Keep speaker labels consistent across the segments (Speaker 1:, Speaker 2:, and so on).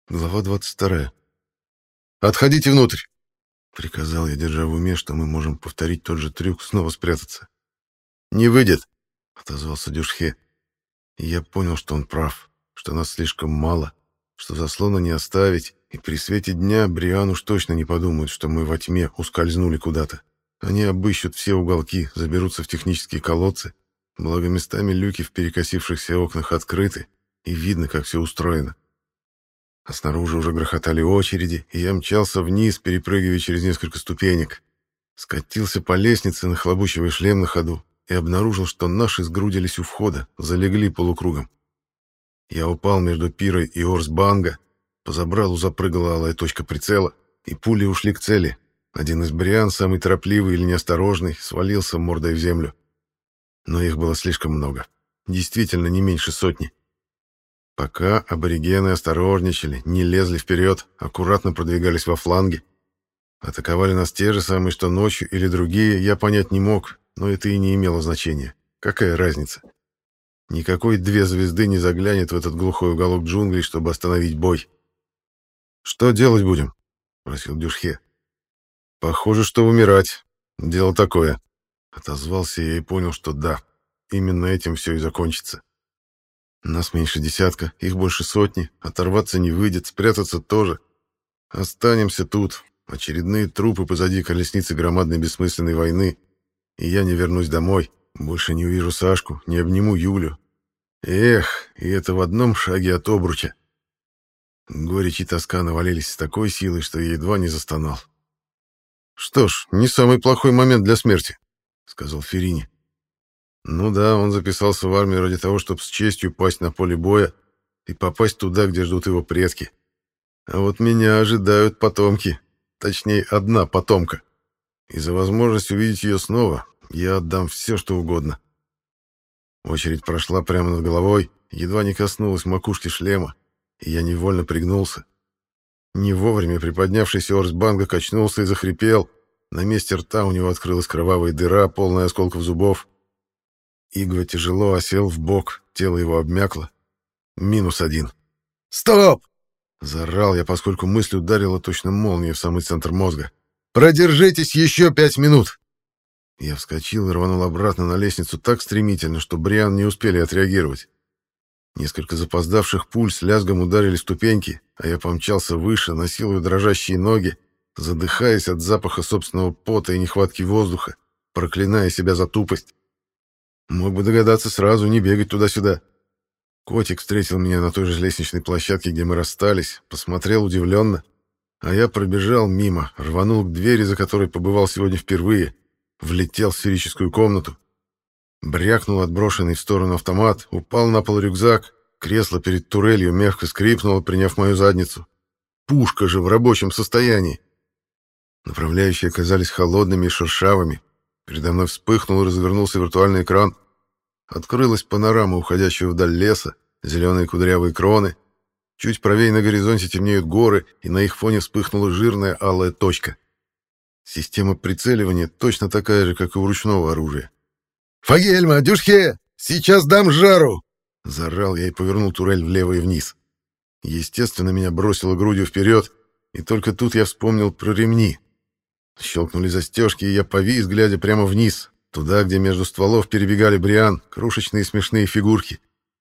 Speaker 1: Глава 22. «Отходите внутрь!» — приказал я, держа в уме, что мы можем повторить тот же трюк, снова спрятаться. «Не выйдет!» — отозвался Дюшхе. И я понял, что он прав, что нас слишком мало, что заслона не оставить, и при свете дня Бриан уж точно не подумают, что мы во тьме ускользнули куда-то. Они обыщут все уголки, заберутся в технические колодцы, благо местами люки в перекосившихся окнах открыты, и видно, как все устроено. А снаружи уже грохотали очереди, и я мчался вниз, перепрыгивая через несколько ступенек. Скатился по лестнице, нахлобучивая шлем на ходу, и обнаружил, что наши сгрудились у входа, залегли полукругом. Я упал между Пирой и Орсбанга, по забралу запрыгала алая точка прицела, и пули ушли к цели. Один из Бриан, самый торопливый или неосторожный, свалился мордой в землю. Но их было слишком много. Действительно, не меньше сотни. Пока аборигены осторожничали, не лезли вперед, аккуратно продвигались во фланге. Атаковали нас те же самые, что ночью, или другие, я понять не мог, но это и не имело значения. Какая разница? Никакой 2 звезды не заглянет в этот глухой уголок джунглей, чтобы остановить бой. «Что делать будем?» — спросил Дюшхе. «Похоже, что умирать. Дело такое». Отозвался я и понял, что да, именно этим все и закончится. Нас меньше десятка, их больше сотни, оторваться не выйдет, спрятаться тоже. Останемся тут, очередные трупы позади колесницы громадной бессмысленной войны, и я не вернусь домой, больше не увижу Сашку, не обниму Юлю. Эх, и это в одном шаге от обруча. Горечь и тоска навалились с такой силой, что я едва не застонал. «Что ж, не самый плохой момент для смерти», — сказал Феррини. Ну да, он записался в армию ради того, чтобы с честью пасть на поле боя и попасть туда, где ждут его предки. А вот меня ожидают потомки, точнее, одна потомка. И за возможность увидеть ее снова я отдам все, что угодно. Очередь прошла прямо над головой, едва не коснулась макушки шлема, и я невольно пригнулся. Не вовремя приподнявшийся Орсбанга качнулся и захрипел. На месте рта у него открылась кровавая дыра, полная осколков зубов. Игва тяжело осел в бок, тело его обмякло. -1. «Стоп!» — заорал я, поскольку мысль ударила точно молнией в самый центр мозга. «Продержитесь еще 5 минут!» Я вскочил и рванул обратно на лестницу так стремительно, что Бриан не успели отреагировать. Несколько запоздавших пуль с лязгом ударили в ступеньки, а я помчался выше, насилуя дрожащие ноги, задыхаясь от запаха собственного пота и нехватки воздуха, проклиная себя за тупость. Мог бы догадаться сразу, не бегать туда-сюда. Котик встретил меня на той же лестничной площадке, где мы расстались, посмотрел удивленно, а я пробежал мимо, рванул к двери, за которой побывал сегодня впервые, влетел в сферическую комнату. Брякнул отброшенный в сторону автомат, упал на пол рюкзак, кресло перед турелью мягко скрипнуло, приняв мою задницу. Пушка же в рабочем состоянии. Направляющие оказались холодными и шершавыми. Передо мной вспыхнул и развернулся виртуальный экран. Открылась панорама уходящего вдаль леса, зеленые кудрявые кроны. Чуть правее на горизонте темнеют горы, и на их фоне вспыхнула жирная алая точка. Система прицеливания точно такая же, как и у ручного оружия. «Фагельма, Дюшхе! Сейчас дам жару!» Заорал я и повернул турель влево и вниз. Естественно, меня бросило грудью вперед, и только тут я вспомнил про ремни. Щелкнули застежки, и я повис, глядя прямо вниз, туда, где между стволов перебегали Бриан, крошечные смешные фигурки.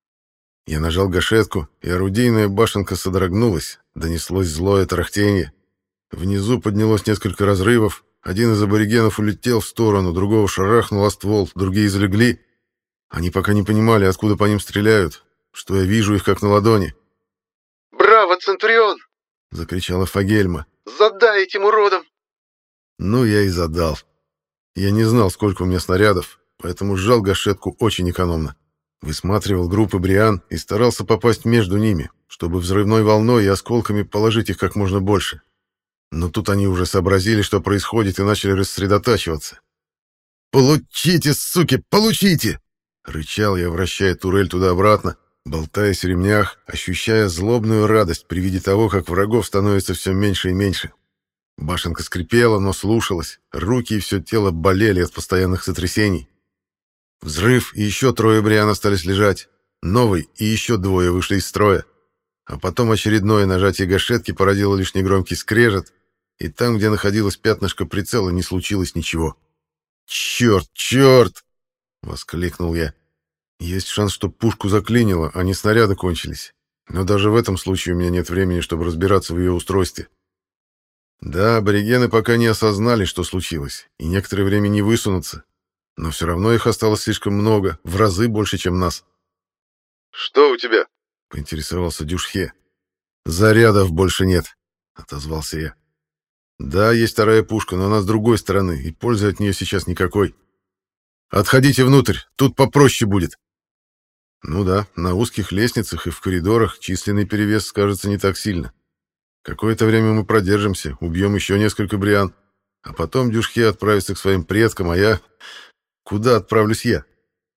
Speaker 1: Я нажал гашетку, и орудийная башенка содрогнулась, донеслось злое тарахтение. Внизу поднялось несколько разрывов, один из аборигенов улетел в сторону, другого шарахнул о ствол, другие залегли. Они пока не понимали, откуда по ним стреляют, что я вижу их как на ладони.
Speaker 2: «Браво, Центурион!»
Speaker 1: — закричала Фагельма.
Speaker 2: «Задай этим уродам!»
Speaker 1: Ну, я и задал. Я не знал, сколько у меня снарядов, поэтому сжал гашетку очень экономно. Высматривал группы Бриан и старался попасть между ними, чтобы взрывной волной и осколками положить их как можно больше. Но тут они уже сообразили, что происходит, и начали рассредотачиваться. «Получите, суки, получите!» — рычал я, вращая турель туда-обратно, болтаясь в ремнях, ощущая злобную радость при виде того, как врагов становится все меньше и меньше. Башенка скрипела, но слушалась, руки и все тело болели от постоянных сотрясений. Взрыв, и еще 3 Бриан остались лежать. Новый, и еще 2 вышли из строя. а потом очередное нажатие гашетки породило лишь негромкий скрежет, и там, где находилось пятнышко прицела, не случилось ничего. «Черт, черт!» — воскликнул я. «Есть шанс, что пушку заклинило, а не снаряды кончились. Но даже в этом случае у меня нет времени, чтобы разбираться в ее устройстве». Да, аборигены пока не осознали, что случилось, и некоторое время не высунутся. Но все равно их осталось слишком много, в разы больше, чем нас.
Speaker 2: «Что у тебя?»
Speaker 1: — поинтересовался Дюшхе. «Зарядов больше нет», — отозвался я. «Да, есть вторая пушка, но она с другой стороны, и пользы от нее сейчас никакой. Отходите внутрь, тут попроще будет». Ну да, на узких лестницах и в коридорах численный перевес скажется не так сильно. Какое-то время мы продержимся, убьем еще несколько бриан, а потом Дюшхе отправится к своим предкам, а я... Куда отправлюсь я?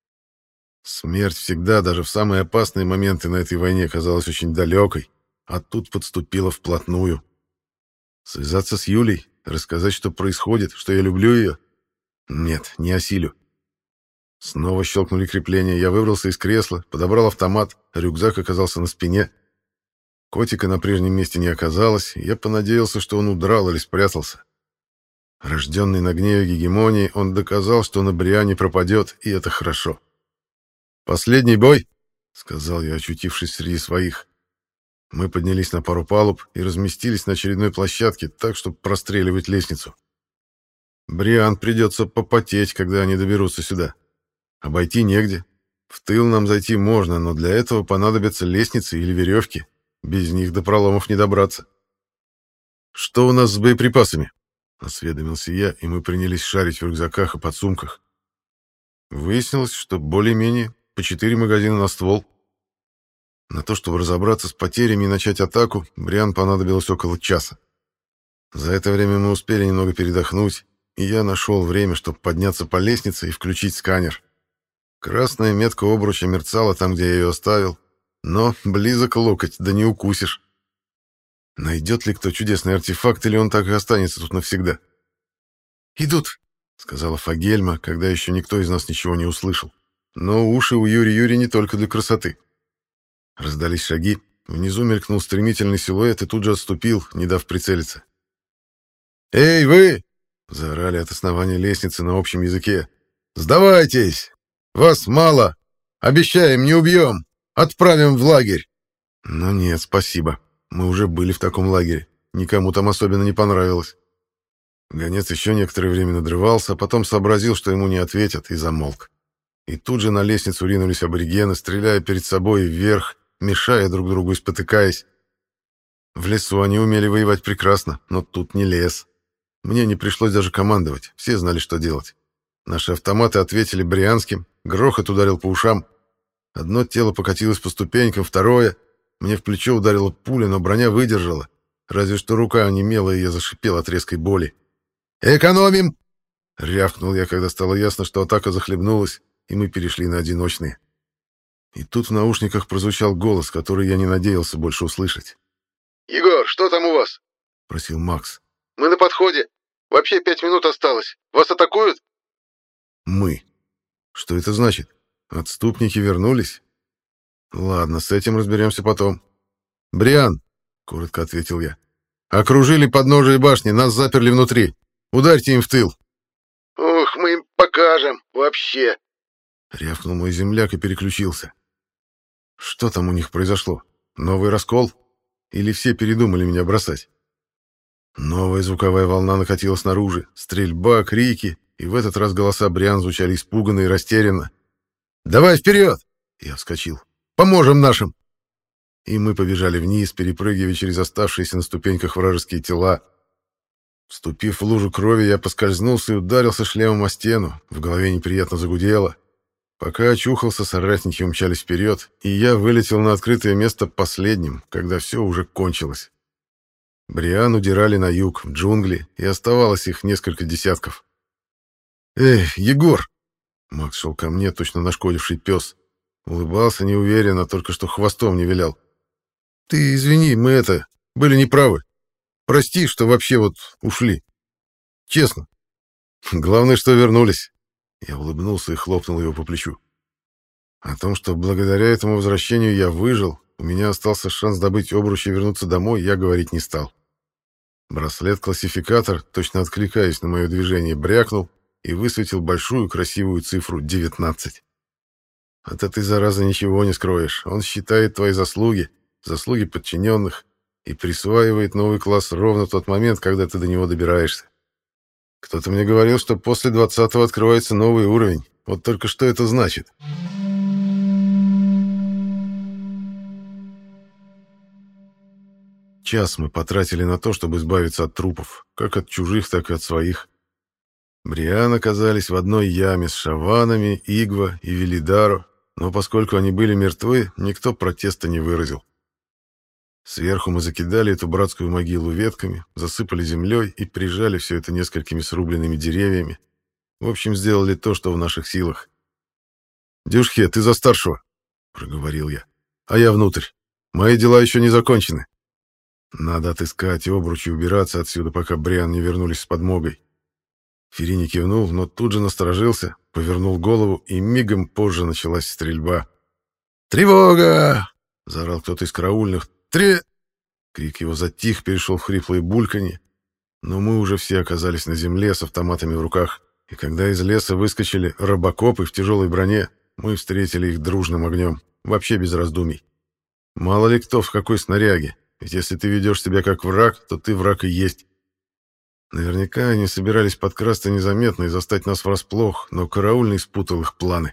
Speaker 1: Смерть всегда, даже в самые опасные моменты на этой войне, казалась очень далекой, а тут подступила вплотную. Связаться с Юлей, рассказать, что происходит, что я люблю ее? Нет, не осилю. Снова щелкнули крепления, я выбрался из кресла, подобрал автомат, рюкзак оказался на спине. Котика на прежнем месте не оказалось, и я понадеялся, что он удрал или спрятался. Рожденный на гневе гегемонии, он доказал, что на Бриане пропадет, и это хорошо. «Последний бой», — сказал я, очутившись среди своих. Мы поднялись на пару палуб и разместились на очередной площадке так, чтобы простреливать лестницу. Бриан придется попотеть, когда они доберутся сюда. Обойти негде. В тыл нам зайти можно, но для этого понадобятся лестницы или веревки. Без них до проломов не добраться. «Что у нас с боеприпасами?» — осведомился я, и мы принялись шарить в рюкзаках и подсумках. Выяснилось, что более-менее по 4 магазина на ствол. На то, чтобы разобраться с потерями и начать атаку, Бриан понадобилось около часа. За это время мы успели немного передохнуть, и я нашел время, чтобы подняться по лестнице и включить сканер. Красная метка обруча мерцала там, где я ее оставил, но близок локоть, да не укусишь. Найдет ли кто чудесный артефакт, или он так и останется тут навсегда? «Идут», — сказала Фагельма, когда еще никто из нас ничего не услышал. Но уши у Юри не только для красоты. Раздались шаги, внизу мелькнул стремительный силуэт и тут же отступил, не дав прицелиться. «Эй, вы!» — заорали от основания лестницы на общем языке. «Сдавайтесь! Вас мало! Обещаем, не убьем! Отправим в лагерь!» Но нет, спасибо. Мы уже были в таком лагере. Никому там особенно не понравилось. Гонец еще некоторое время надрывался, а потом сообразил, что ему не ответят, и замолк. И тут же на лестницу ринулись аборигены, стреляя перед собой и вверх, мешая друг другу и спотыкаясь. В лесу они умели воевать прекрасно, но тут не лес. Мне не пришлось даже командовать, все знали, что делать. Наши автоматы ответили брианским, грохот ударил по ушам. Одно тело покатилось по ступенькам, второе. Мне в плечо ударила пуля, но броня выдержала. Разве что рука онемела, и я зашипел от резкой боли. «Экономим!» — рявкнул я, когда стало ясно, что атака захлебнулась, и мы перешли на одиночные. И тут в наушниках прозвучал голос, который я не надеялся больше услышать.
Speaker 2: «Егор, что там у вас?»
Speaker 1: — просил Макс.
Speaker 2: «Мы на подходе. Вообще 5 минут осталось. Вас атакуют?»
Speaker 1: «Мы. Что это значит? Отступники вернулись? Ладно, с этим разберемся потом. Бриан!» — коротко ответил я. «Окружили подножие башни, нас заперли внутри. Ударьте им в тыл!»
Speaker 2: «Ух, мы им покажем. Вообще!»
Speaker 1: — рявкнул мой земляк и переключился. Что там у них произошло? Новый раскол? Или все передумали меня бросать? Новая звуковая волна накатила снаружи. Стрельба, крики, и в этот раз голоса Бриан звучали испуганно и растерянно. «Давай вперед!» — я вскочил. «Поможем нашим!» И мы побежали вниз, перепрыгивая через оставшиеся на ступеньках вражеские тела. Вступив в лужу крови, я поскользнулся и ударился шлемом о стену. В голове неприятно загудело. Пока очухался, соратники умчались вперед, и я вылетел на открытое место последним, когда все уже кончилось. Бриан удирали на юг, в джунгли, и оставалось их несколько десятков. «Эй, Егор!» Макс шел ко мне, точно нашкодивший пес. Улыбался неуверенно, только что хвостом не вилял. «Ты извини, мы были неправы. Прости, что вообще ушли. Честно. Главное, что вернулись». Я улыбнулся и хлопнул его по плечу. О том, что благодаря этому возвращению я выжил, у меня остался шанс добыть обруч и вернуться домой, я говорить не стал. Браслет-классификатор, точно откликаясь на мое движение, брякнул и высветил большую красивую цифру 19. От этой заразы ничего не скроешь. Он считает твои заслуги, заслуги подчиненных, и присваивает новый класс ровно в тот момент, когда ты до него добираешься. Кто-то мне говорил, что после 20-го открывается новый уровень. Вот только что это значит? Час мы потратили на то, чтобы избавиться от трупов, как от чужих, так и от своих. Бриан оказались в одной яме с Шаванами, Игва и Велидаро, но поскольку они были мертвы, никто протеста не выразил. Сверху мы закидали эту братскую могилу ветками, засыпали землей и прижали все это несколькими срубленными деревьями. В общем, сделали то, что в наших силах. «Дюшхе, ты за старшего», — проговорил я. «А я внутрь. Мои дела еще не закончены. Надо отыскать обруч и убираться отсюда, пока Бриан не вернулись с подмогой». Ферини кивнул, но тут же насторожился, повернул голову, и мигом позже началась стрельба. «Тревога!» — заорал кто-то из караульных. Крик его затих, перешел в хриплое бульканье. Но мы уже все оказались на земле с автоматами в руках, и когда из леса выскочили робокопы в тяжелой броне, мы встретили их дружным огнем, вообще без раздумий. Мало ли кто в какой снаряге, ведь если ты ведешь себя как враг, то ты враг и есть. Наверняка они собирались подкрасться незаметно и застать нас врасплох, но караульный спутал их планы.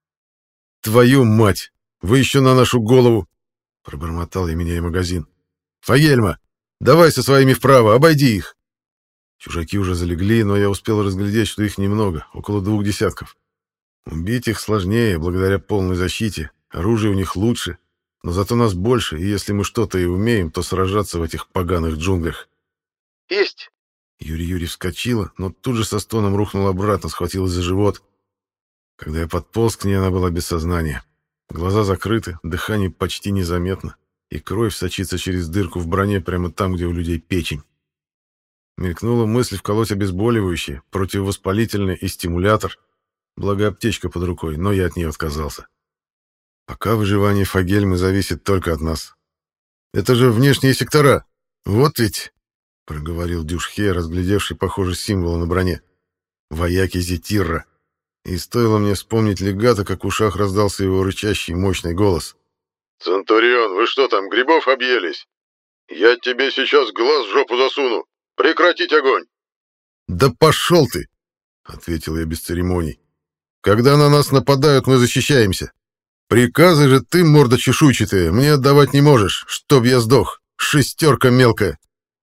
Speaker 1: «Твою мать! Вы еще на нашу голову!» — пробормотал я, меняя магазин. «Фагельма, давай со своими вправо, обойди их!» Чужаки уже залегли, но я успел разглядеть, что их немного, около 2 десятков. Убить их сложнее, благодаря полной защите, оружие у них лучше, но зато нас больше, и если мы что-то и умеем, то сражаться в этих поганых джунглях.
Speaker 2: Есть!
Speaker 1: Юрий вскочила, но тут же со стоном рухнула обратно, схватилась за живот. Когда я подполз к ней, она была без сознания. Глаза закрыты, дыхание почти незаметно, и кровь сочится через дырку в броне прямо там, где у людей печень. Мелькнула мысль вколоть обезболивающее, противовоспалительное и стимулятор. Благо аптечка под рукой, но я от нее отказался. Пока выживание Фагельмы зависит только от нас. Это же внешние сектора. Вот ведь, — проговорил Дюшхе, разглядевший, похоже, символы на броне. Вояки Зетирра. И стоило мне вспомнить легата, как в ушах раздался его рычащий мощный голос.
Speaker 2: «Центурион, вы что там, грибов объелись? Я тебе сейчас глаз в жопу засуну! Прекратить огонь!»
Speaker 1: «Да пошел ты!» — ответил я без церемоний. «Когда на нас нападают, мы защищаемся. Приказы же ты, морда чешуйчатая, мне отдавать не можешь, чтоб я сдох. Шестерка мелкая!»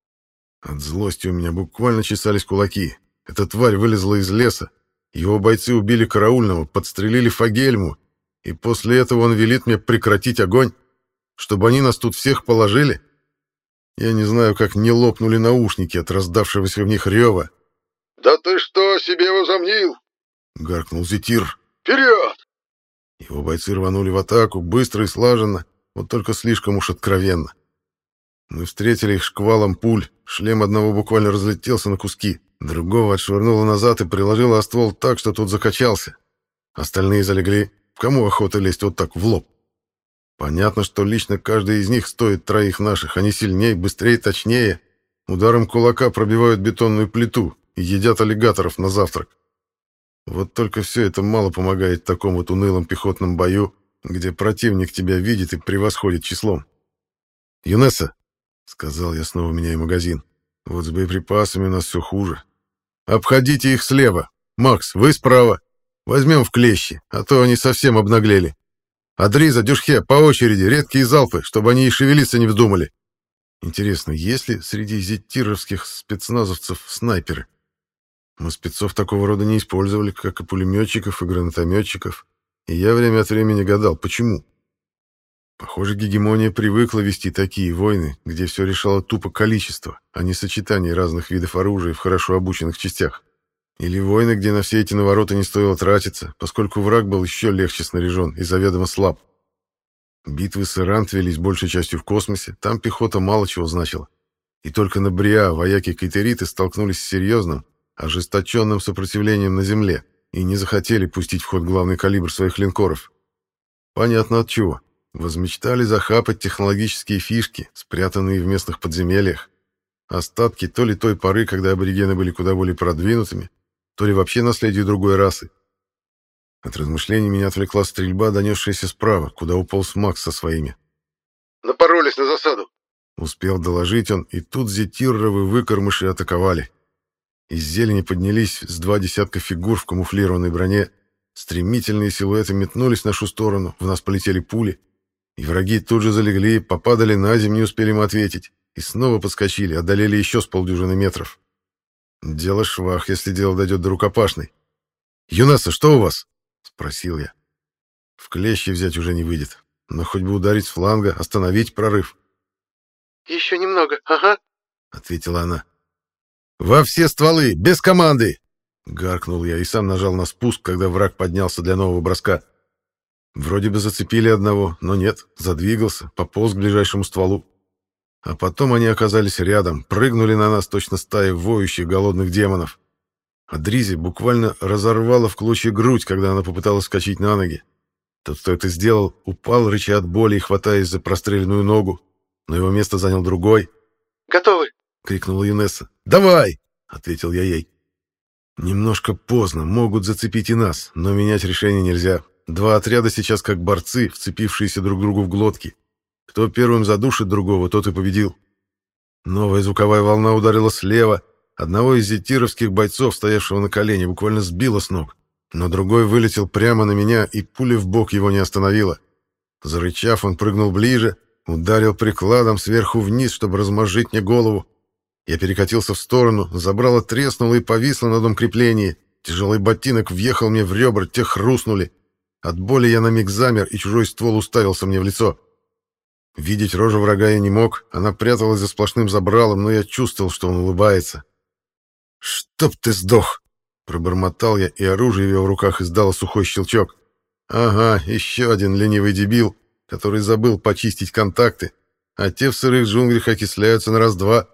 Speaker 1: От злости у меня буквально чесались кулаки. Эта тварь вылезла из леса. Его бойцы убили караульного, подстрелили Фагельму, и после этого он велит мне прекратить огонь, чтобы они нас тут всех положили. Я не знаю, как не лопнули наушники от раздавшегося в них рева.
Speaker 2: «Да ты что себе возомнил?»
Speaker 1: — гаркнул Зетир.
Speaker 2: «Вперед!»
Speaker 1: Его бойцы рванули в атаку, быстро и слаженно, вот только слишком уж откровенно. Мы встретили их шквалом пуль, шлем одного буквально разлетелся на куски, другого отшвырнуло назад и приложило о ствол так, что тот закачался. Остальные залегли. Кому охота лезть вот так в лоб? Понятно, что лично каждый из них стоит 3 наших. Они сильнее, быстрее, точнее. Ударом кулака пробивают бетонную плиту и едят аллигаторов на завтрак. Вот только все это мало помогает в таком вот унылом пехотном бою, где противник тебя видит и превосходит числом. «Юнесса», — сказал я, снова меняя магазин, — «вот с боеприпасами у нас все хуже. Обходите их слева. Макс, вы справа. Возьмем в клещи, а то они совсем обнаглели. Адриза, Дюшхе, по очереди, редкие залпы, чтобы они и шевелиться не вздумали». Интересно, есть ли среди зеттировских спецназовцев снайперы? Мы спецов такого рода не использовали, как и пулеметчиков, и гранатометчиков, и я время от времени гадал, почему. Похоже, гегемония привыкла вести такие войны, где все решало тупо количество, а не сочетание разных видов оружия в хорошо обученных частях. Или войны, где на все эти навороты не стоило тратиться, поскольку враг был еще легче снаряжен и заведомо слаб. Битвы с Ирант велись большей частью в космосе, там пехота мало чего значила. И только на Бриа вояки-кайтериты столкнулись с серьезным, ожесточенным сопротивлением на земле и не захотели пустить в ход главный калибр своих линкоров. Понятно от чего. Возмечтали захапать технологические фишки, спрятанные в местных подземельях. Остатки то ли той поры, когда аборигены были куда более продвинутыми, то ли вообще наследие другой расы. От размышлений меня отвлекла стрельба, донесшаяся справа, куда уполз Макс со своими.
Speaker 2: «Напоролись на засаду!»
Speaker 1: Успел доложить он, и тут зетирровы выкормыши атаковали. Из зелени поднялись с 20 фигур в камуфлированной броне. Стремительные силуэты метнулись в нашу сторону, в нас полетели пули. И враги тут же залегли, попадали на землю, не успели мы ответить. И снова подскочили, одолели еще с полдюжины метров. Дело швах, если дело дойдет до рукопашной. «Юнаса, что у вас?» — спросил я. В клещи взять уже не выйдет, но хоть бы ударить с фланга, остановить прорыв.
Speaker 2: «Еще немного, ага»,
Speaker 1: — ответила она. «Во все стволы, без команды!» — гаркнул я и сам нажал на спуск, когда враг поднялся для нового броска. Вроде бы зацепили одного, но нет, задвигался, пополз к ближайшему стволу. А потом они оказались рядом, прыгнули на нас точно стая воющих голодных демонов. А Дризи буквально разорвала в клочья грудь, когда она попыталась вскочить на ноги. Тот, кто это сделал, упал, рыча от боли и хватаясь за простреленную ногу, но его место занял другой.
Speaker 2: «Готовы!»
Speaker 1: — крикнула Юнесса. «Давай!» — ответил я ей. Немножко поздно, могут зацепить и нас, но менять решение нельзя. Два отряда сейчас как борцы, вцепившиеся друг другу в глотки. Кто первым задушит другого, тот и победил. Новая звуковая волна ударила слева. Одного из зетировских бойцов, стоявшего на колене, буквально сбила с ног. Но другой вылетел прямо на меня, и пуля в бок его не остановила. Зарычав, он прыгнул ближе, ударил прикладом сверху вниз, чтобы размозжить мне голову. Я перекатился в сторону, забрало треснуло и повисло на дом крепления. Тяжелый ботинок въехал мне в ребра, те хрустнули. От боли я на миг замер, и чужой ствол уставился мне в лицо. Видеть рожу врага я не мог, она пряталась за сплошным забралом, но я чувствовал, что он улыбается. «Чтоб ты сдох!» — пробормотал я, и оружие в его руках издало сухой щелчок. «Ага, еще один ленивый дебил, который забыл почистить контакты, а те в сырых джунглях окисляются на раз-два».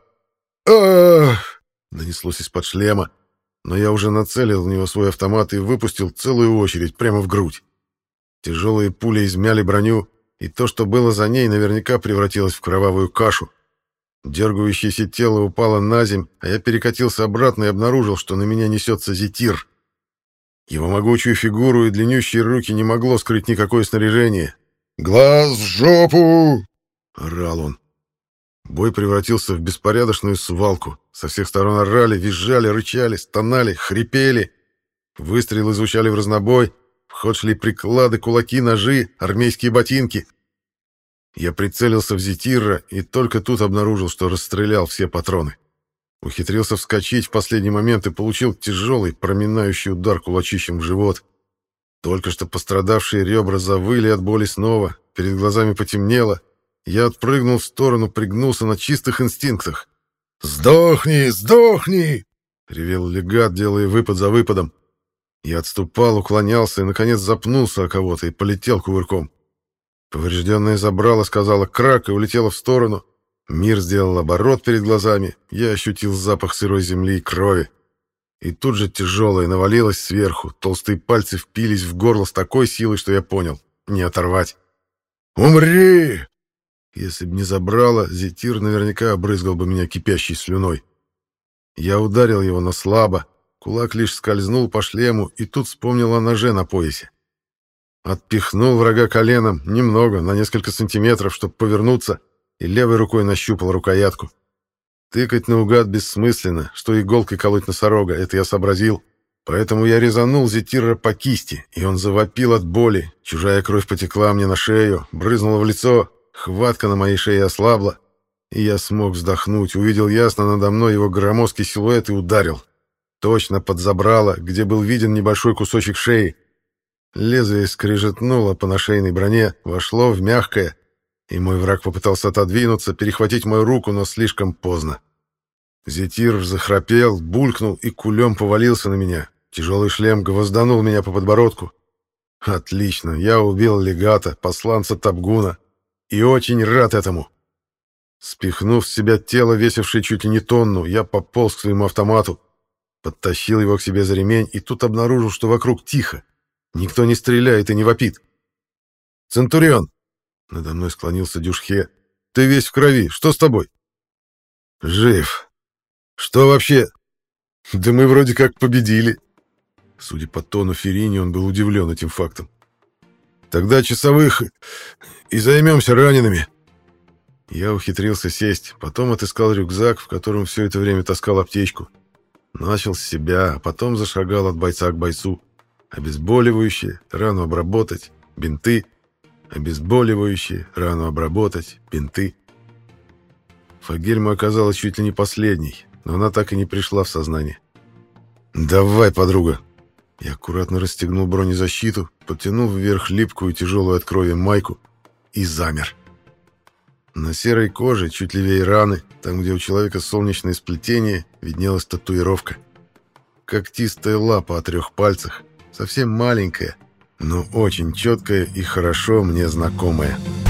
Speaker 1: «Ах!» — донеслось из-под шлема, но я уже нацелил в него свой автомат и выпустил целую очередь прямо в грудь. Тяжелые пули измяли броню, и то, что было за ней, наверняка превратилось в кровавую кашу. Дергающееся тело упало на земь, а я перекатился обратно и обнаружил, что на меня несется зетир. Его могучую фигуру и длиннющие руки не могло скрыть никакое снаряжение. «Глаз в жопу!» — орал он. Бой превратился в беспорядочную свалку. Со всех сторон орали, визжали, рычали, стонали, хрипели. Выстрелы звучали в разнобой. В ход шли приклады, кулаки, ножи, армейские ботинки. Я прицелился в зетира и только тут обнаружил, что расстрелял все патроны. Ухитрился вскочить в последний момент и получил тяжелый, проминающий удар кулачищем в живот. Только что пострадавшие ребра завыли от боли снова, перед глазами потемнело. Я отпрыгнул в сторону, пригнулся на чистых инстинктах. «Сдохни! Сдохни!» — ревел легат, делая выпад за выпадом. Я отступал, уклонялся и, наконец, запнулся о кого-то и полетел кувырком. Поврежденное забрало сказала крак и улетело в сторону. Мир сделал оборот перед глазами. Я ощутил запах сырой земли и крови. И тут же тяжелое навалилось сверху. Толстые пальцы впились в горло с такой силой, что я понял — не оторвать. «Умри!» Если б не забрало, зетир наверняка обрызгал бы меня кипящей слюной. Я ударил его, но слабо. Кулак лишь скользнул по шлему, и тут вспомнил о ноже на поясе. Отпихнул врага коленом, немного, на несколько сантиметров, чтобы повернуться, и левой рукой нащупал рукоятку. Тыкать наугад бессмысленно, что иголкой колоть носорога, это я сообразил. Поэтому я резанул зетира по кисти, и он завопил от боли. Чужая кровь потекла мне на шею, брызнула в лицо, хватка на моей шее ослабла, и я смог вздохнуть, увидел ясно надо мной его громоздкий силуэт и ударил. Точно под забрало, где был виден небольшой кусочек шеи. Лезвие скрежетнуло по нашейной броне, вошло в мягкое, и мой враг попытался отодвинуться, перехватить мою руку, но слишком поздно. Зетир захрапел, булькнул и кулем повалился на меня. Тяжелый шлем гвозданул меня по подбородку. Отлично, я убил легата, посланца Табгуна, и очень рад этому. Спихнув с себя тело, весившее чуть ли не тонну, я пополз к своему автомату, подтащил его к себе за ремень, и тут обнаружил, что вокруг тихо. Никто не стреляет и не вопит. «Центурион!» Надо мной склонился Дюшхе. «Ты весь в крови. Что с тобой?» «Жив. Что вообще?» «Да мы вроде как победили». Судя по тону Ферини, он был удивлен этим фактом. «Тогда часовых и займемся ранеными». Я ухитрился сесть, потом отыскал рюкзак, в котором все это время таскал аптечку. Начал с себя, а потом зашагал от бойца к бойцу. Обезболивающие, рану обработать, бинты. Обезболивающие, рану обработать, бинты. Фагельма оказалась чуть ли не последней, но она так и не пришла в сознание. «Давай, подруга!» Я аккуратно расстегнул бронезащиту, подтянул вверх липкую, тяжелую от крови майку и замер. На серой коже, чуть левее раны, там, где у человека солнечное сплетение, виднелась татуировка. Когтистая лапа о 3 пальцах, совсем маленькая, но очень четкая и хорошо мне знакомая.